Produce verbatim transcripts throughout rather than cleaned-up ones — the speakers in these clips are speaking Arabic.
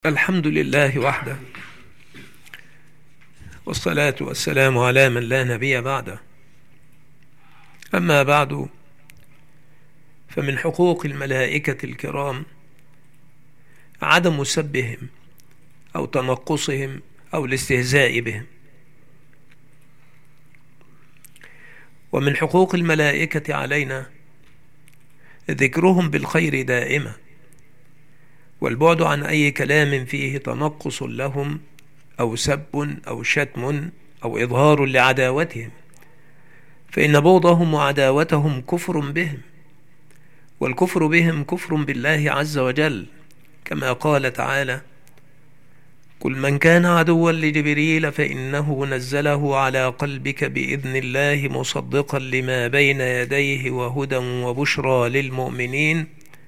الحمد لله وحده، والصلاة والسلام على من لا نبي بعده. أما بعد، فمن حقوق الملائكة الكرام عدم سبهم أو تنقصهم أو الاستهزاء بهم. ومن حقوق الملائكة علينا ذكرهم بالخير دائما، والبعد عن أي كلام فيه تنقص لهم أو سب أو شتم أو إظهار لعداوتهم، فإن بغضهم وعداوتهم كفر بهم، والكفر بهم كفر بالله عز وجل، كما قال تعالى: قل من كان عدوا لجبريل فإنه نزله على قلبك بإذن الله مصدقا لما بين يديه وهدى وبشرى للمؤمنين.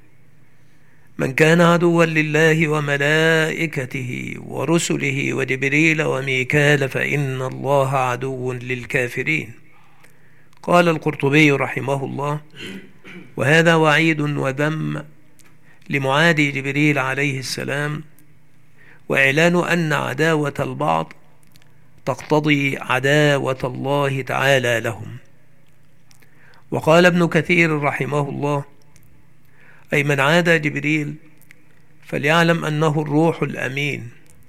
من كان عدوا لله وملائكته ورسله وجبريل وميكال فإن الله عدو للكافرين. قال القرطبي رحمه الله: وهذا وعيد وذم لمعادي جبريل عليه السلام، وإعلان أن عداوة البعض تقتضي عداوة الله تعالى لهم. وقال ابن كثير رحمه الله: أي من عادى جبريل فليعلم أنه الروح الأمين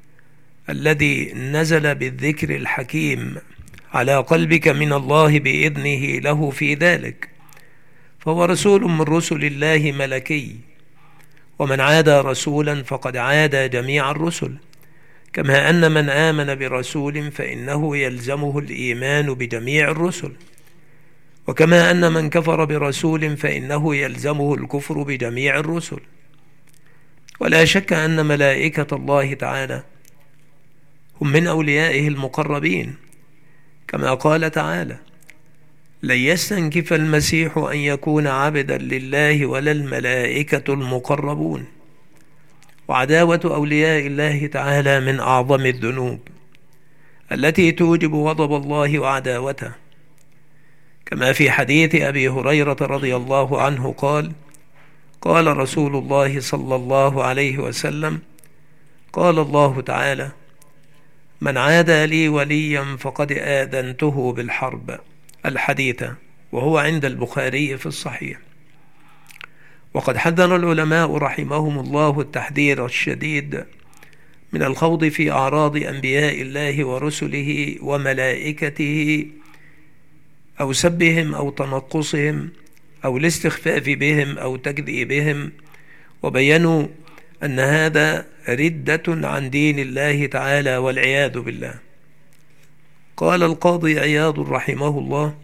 الذي نزل بالذكر الحكيم على قلبك من الله بإذنه له في ذلك، فهو رسول من رسل الله ملكي، ومن عادى رسولا فقد عادى جميع الرسل، كما أن من آمن برسول فإنه يلزمه الإيمان بجميع الرسل، وكما أن من كفر برسول فإنه يلزمه الكفر بجميع الرسل. ولا شك أن ملائكة الله تعالى هم من أوليائه المقربين، كما قال تعالى: لن يستنكف المسيح أن يكون عبدا لله ولا الملائكة المقربون. وعداوة أولياء الله تعالى من أعظم الذنوب التي توجب غضب الله وعداوته، كما في حديث أبي هريرة رضي الله عنه قال: قال رسول الله صلى الله عليه وسلم: قال الله تعالى: من عادى لي وليا فقد آذنته بالحرب. الحديث، وهو عند البخاري في الصحيح. وقد حذر العلماء رحمهم الله التحذير الشديد من الخوض في أعراض أنبياء الله ورسله وملائكته، أو سبهم أو تنقصهم أو الاستخفاف بهم أو تكذيبهم، وبينوا أن هذا ردة عن دين الله تعالى والعياذ بالله. قال القاضي عياض رحمه الله: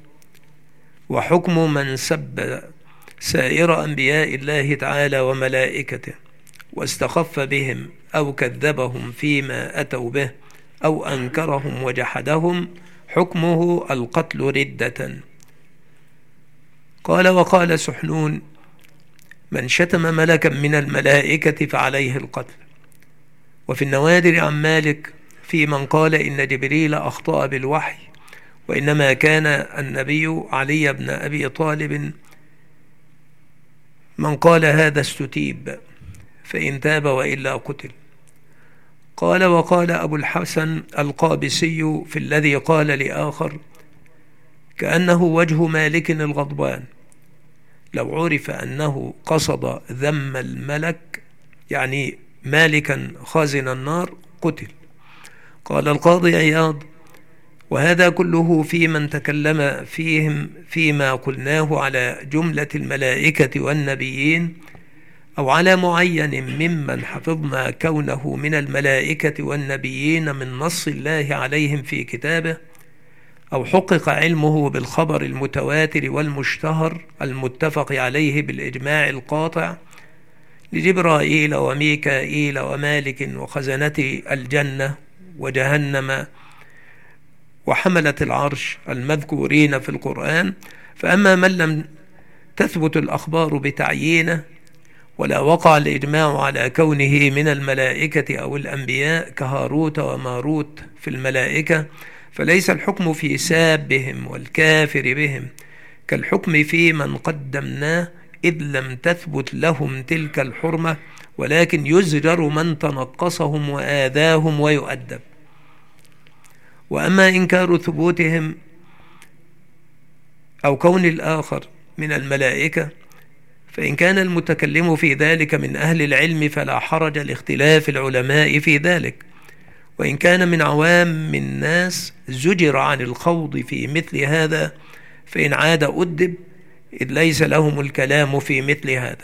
وحكم من سب سائر أنبياء الله تعالى وملائكته واستخف بهم أو كذبهم فيما أتوا به أو أنكرهم وجحدهم حكمه القتل ردة. قال: وقال سحنون: من شتم ملكا من الملائكة فعليه القتل. وفي النوادر عن مالك في من قال إن جبريل أخطأ بالوحي، وإنما كان النبي علي بن أبي طالب. من قال هذا استتيب، فإن تاب وإلا قتل. قال: وقال أبو الحسن القابسي في الذي قال لآخر: كأنه وجه مالك الغضبان، لو عرف أنه قصد ذم الملك، يعني مالكا خازن النار، قتل. قال القاضي عياض: وهذا كله في من تكلم فيهم فيما قلناه على جملة الملائكة والنبيين، أو على معين ممن حفظنا كونه من الملائكة والنبيين من نص الله عليهم في كتابه، أو حقق علمه بالخبر المتواتر والمشتهر المتفق عليه بالإجماع القاطع لجبرائيل وميكائيل ومالك وخزنة الجنة وجهنم وحملة العرش المذكورين في القرآن. فأما من لم تثبت الأخبار بتعيينه، ولا وقع الإجماع على كونه من الملائكة أو الأنبياء كهاروت وماروت في الملائكة، فليس الحكم في سابهم والكافر بهم كالحكم في من قدمناه، إذ لم تثبت لهم تلك الحرمة ولكن يزجر من تنقصهم وآذاهم ويؤدب. وأما إنكار ثبوتهم أو كون الآخر من الملائكة، فإن كان المتكلم في ذلك من أهل العلم فلا حرج لاختلاف العلماء في ذلك، وإن كان من عوام الناس زجر عن الخوض في مثل هذا، فإن عاد أدب، إذ ليس لهم الكلام في مثل هذا.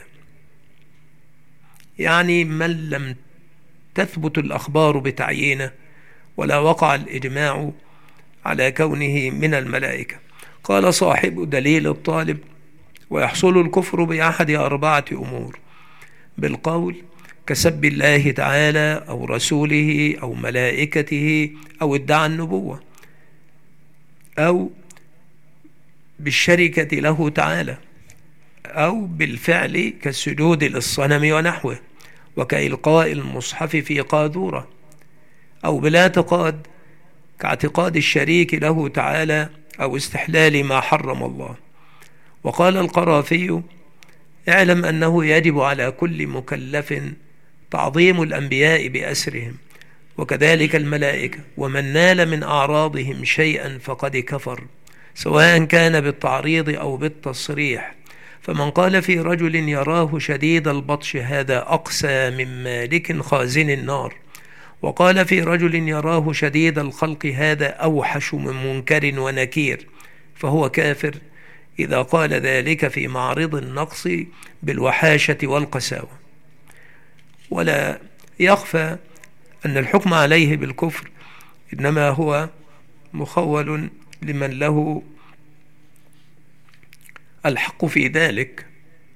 يعني من لم تثبت الأخبار بتعيينه ولا وقع الإجماع على كونه من الملائكة. قال صاحب دليل الطالب: ويحصل الكفر بأحد أربعة أمور: بالقول كسب الله تعالى أو رسوله أو ملائكته أو ادعى النبوة، أو بالشركة له تعالى، أو بالفعل كالسجود للصنم ونحوه، وكإلقاء المصحف في قاذورة، أو بالاعتقاد كاعتقاد الشريك له تعالى أو استحلال ما حرم الله. وقال القرافي: اعلم أنه يجب على كل مكلف تعظيم الأنبياء بأسرهم، وكذلك الملائكة، ومن نال من أعراضهم شيئا فقد كفر، سواء كان بالتعريض أو بالتصريح. فمن قال في رجل يراه شديد البطش هذا أقسى من مالك خازن النار، وقال في رجل يراه شديد الخلق هذا أوحش من منكر ونكير، فهو كافر إذا قال ذلك في معرض النقص بالوحاشة والقساوة. ولا يخفى أن الحكم عليه بالكفر إنما هو مخول لمن له الحق في ذلك،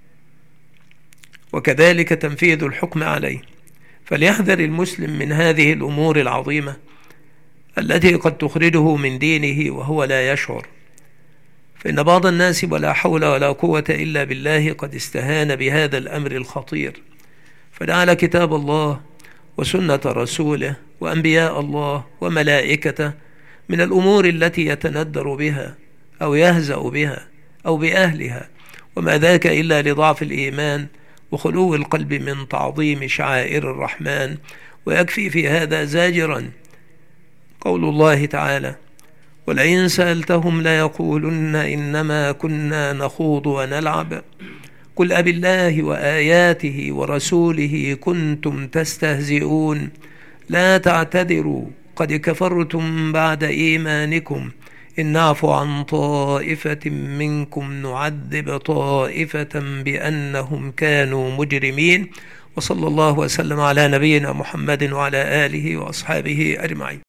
وكذلك تنفيذ الحكم عليه. فليحذر المسلم من هذه الأمور العظيمة التي قد تخرجه من دينه وهو لا يشعر، فإن بعض الناس ولا حول ولا قوة إلا بالله قد استهان بهذا الأمر الخطير، فجعل كتاب الله وسنة رسوله وأنبياء الله وملائكته من الأمور التي يتندر بها أو يهزأ بها أو بأهلها، وما ذاك إلا لضعف الإيمان وخلو القلب من تعظيم شعائر الرحمن. ويكفي في هذا زاجرا قول الله تعالى: ولئن سألتهم ليقولن إنما كنا نخوض ونلعب قل أبالله وآياته ورسوله كنتم تستهزئون لا تعتذروا قد كفرتم بعد إيمانكم إن نعفو عن طائفة منكم نعذب طائفة بأنهم كانوا مجرمين. وصلى الله وسلم على نبينا محمد وعلى آله وأصحابه أجمعين.